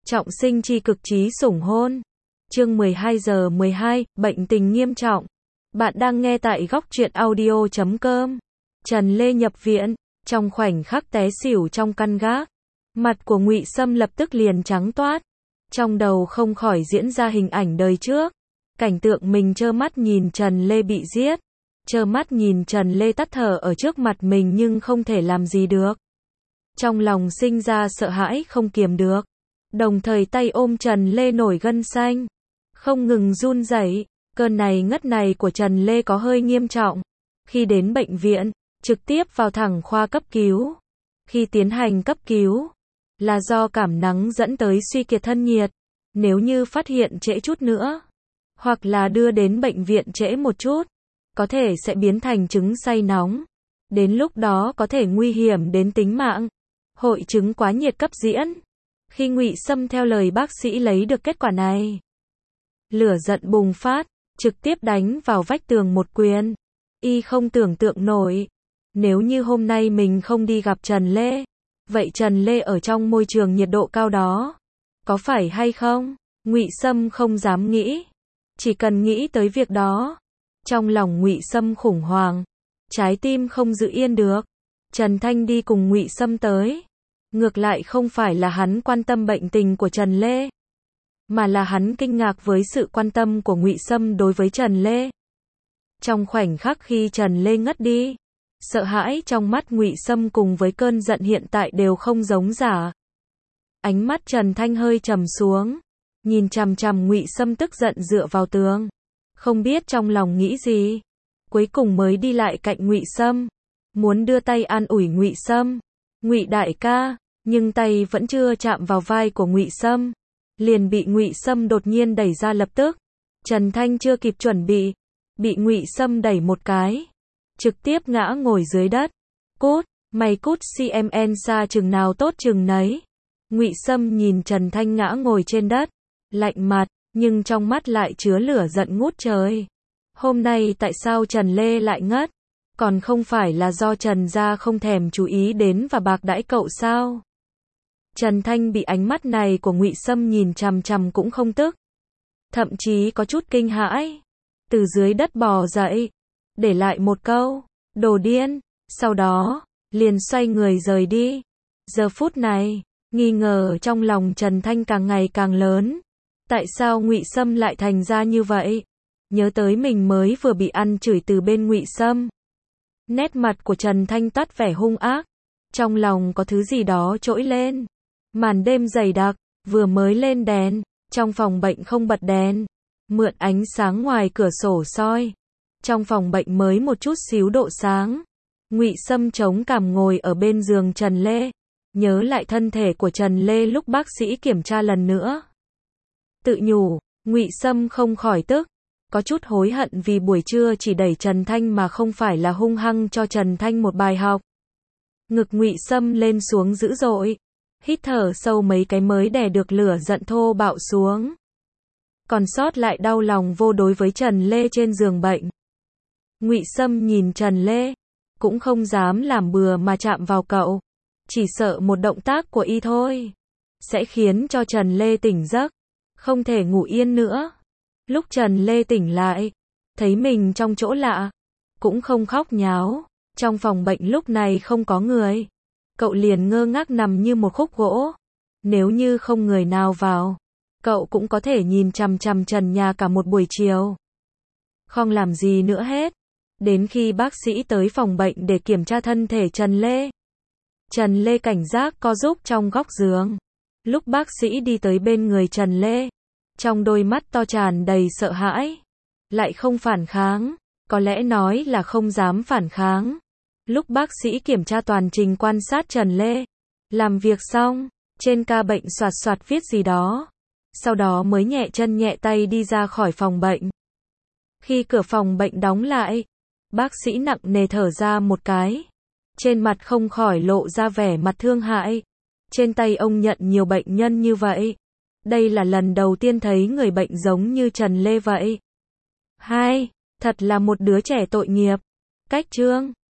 Trọng sinh chi cực trí sủng hôn. Chương 12:12, bệnh tình nghiêm trọng. Bạn đang nghe tại góc truyện audio.com. Trần Lê nhập viện, trong khoảnh khắc té xỉu trong căn gác. Mặt của Ngụy Sâm lập tức liền trắng toát. Trong đầu không khỏi diễn ra hình ảnh đời trước. Cảnh tượng mình trơ mắt nhìn Trần Lê bị giết. Trơ mắt nhìn Trần Lê tắt thở ở trước mặt mình nhưng không thể làm gì được. Trong lòng sinh ra sợ hãi không kiềm được. Đồng thời tay ôm Trần Lê nổi gân xanh. Không ngừng run rẩy. Cơn này ngất này của Trần Lê có hơi nghiêm trọng. Khi đến bệnh viện, trực tiếp vào thẳng khoa cấp cứu. Khi tiến hành cấp cứu, là do cảm nắng dẫn tới suy kiệt thân nhiệt. Nếu như phát hiện trễ chút nữa, hoặc là đưa đến bệnh viện trễ một chút, có thể sẽ biến thành chứng say nóng. Đến lúc đó có thể nguy hiểm đến tính mạng. Hội chứng quá nhiệt cấp diễn. Khi Ngụy Sâm theo lời bác sĩ lấy được kết quả này, lửa giận bùng phát, trực tiếp đánh vào vách tường một quyền. Y không tưởng tượng nổi, nếu như hôm nay mình không đi gặp Trần Lê, vậy Trần Lê ở trong môi trường nhiệt độ cao đó, có phải hay không? Ngụy Sâm không dám nghĩ, chỉ cần nghĩ tới việc đó, trong lòng Ngụy Sâm khủng hoảng, trái tim không giữ yên được. Trần Thanh đi cùng Ngụy Sâm tới. Ngược lại không phải là hắn quan tâm bệnh tình của Trần Lê, mà là hắn kinh ngạc với sự quan tâm của Ngụy Sâm đối với Trần Lê. Trong khoảnh khắc khi Trần Lê ngất đi, sợ hãi trong mắt Ngụy Sâm cùng với cơn giận hiện tại đều không giống giả. Ánh mắt Trần Thanh hơi trầm xuống, nhìn chằm chằm Ngụy Sâm tức giận dựa vào tường, không biết trong lòng nghĩ gì, cuối cùng mới đi lại cạnh Ngụy Sâm, muốn đưa tay an ủi Ngụy Sâm. Ngụy đại ca, nhưng tay vẫn chưa chạm vào vai của Ngụy Sâm, liền bị Ngụy Sâm đột nhiên đẩy ra lập tức. Trần Thanh chưa kịp chuẩn bị Ngụy Sâm đẩy một cái, trực tiếp ngã ngồi dưới đất. Cút, mày cút CMN xa chừng nào tốt chừng nấy. Ngụy Sâm nhìn Trần Thanh ngã ngồi trên đất, lạnh mặt, nhưng trong mắt lại chứa lửa giận ngút trời. Hôm nay tại sao Trần Lê lại ngất? Còn không phải là do Trần gia không thèm chú ý đến và bạc đãi cậu sao? Trần Thanh bị ánh mắt này của Ngụy Sâm nhìn chằm chằm cũng không tức, thậm chí có chút kinh hãi. Từ dưới đất bò dậy, để lại một câu, đồ điên, sau đó, liền xoay người rời đi. Giờ phút này, nghi ngờ trong lòng Trần Thanh càng ngày càng lớn. Tại sao Ngụy Sâm lại thành ra như vậy? Nhớ tới mình mới vừa bị ăn chửi từ bên Ngụy Sâm. Nét mặt của Trần Thanh toát vẻ hung ác, trong lòng có thứ gì đó trỗi lên. Màn đêm dày đặc, vừa mới lên đèn, trong phòng bệnh không bật đèn, mượn ánh sáng ngoài cửa sổ soi. Trong phòng bệnh mới một chút xíu độ sáng. Ngụy Sâm chống cằm ngồi ở bên giường Trần Lê, nhớ lại thân thể của Trần Lê lúc bác sĩ kiểm tra lần nữa. Tự nhủ, Ngụy Sâm không khỏi tức. Có chút hối hận vì buổi trưa chỉ đẩy Trần Thanh mà không phải là hung hăng cho Trần Thanh một bài học. Ngực Ngụy Sâm lên xuống dữ dội, hít thở sâu mấy cái mới đè được lửa giận thô bạo xuống. Còn sót lại đau lòng vô đối với Trần Lê trên giường bệnh. Ngụy Sâm nhìn Trần Lê, cũng không dám làm bừa mà chạm vào cậu, chỉ sợ một động tác của y thôi sẽ khiến cho Trần Lê tỉnh giấc, không thể ngủ yên nữa. Lúc Trần Lê tỉnh lại, thấy mình trong chỗ lạ, cũng không khóc nháo. Trong phòng bệnh lúc này không có người, cậu liền ngơ ngác nằm như một khúc gỗ. Nếu như không người nào vào, cậu cũng có thể nhìn chằm chằm trần nhà cả một buổi chiều, không làm gì nữa hết. Đến khi bác sĩ tới phòng bệnh để kiểm tra thân thể Trần Lê, Trần Lê cảnh giác co rúm trong góc giường. Lúc bác sĩ đi tới bên người Trần Lê, trong đôi mắt to tràn đầy sợ hãi, lại không phản kháng, có lẽ nói là không dám phản kháng. Lúc bác sĩ kiểm tra toàn trình quan sát Trần Lê, làm việc xong, trên ca bệnh xoạt xoạt viết gì đó, sau đó mới nhẹ chân nhẹ tay đi ra khỏi phòng bệnh. Khi cửa phòng bệnh đóng lại, bác sĩ nặng nề thở ra một cái, trên mặt không khỏi lộ ra vẻ mặt thương hại. Trên tay ông nhận nhiều bệnh nhân như vậy, đây là lần đầu tiên thấy người bệnh giống như Trần Lê vậy. Thật là một đứa trẻ tội nghiệp. Cách chương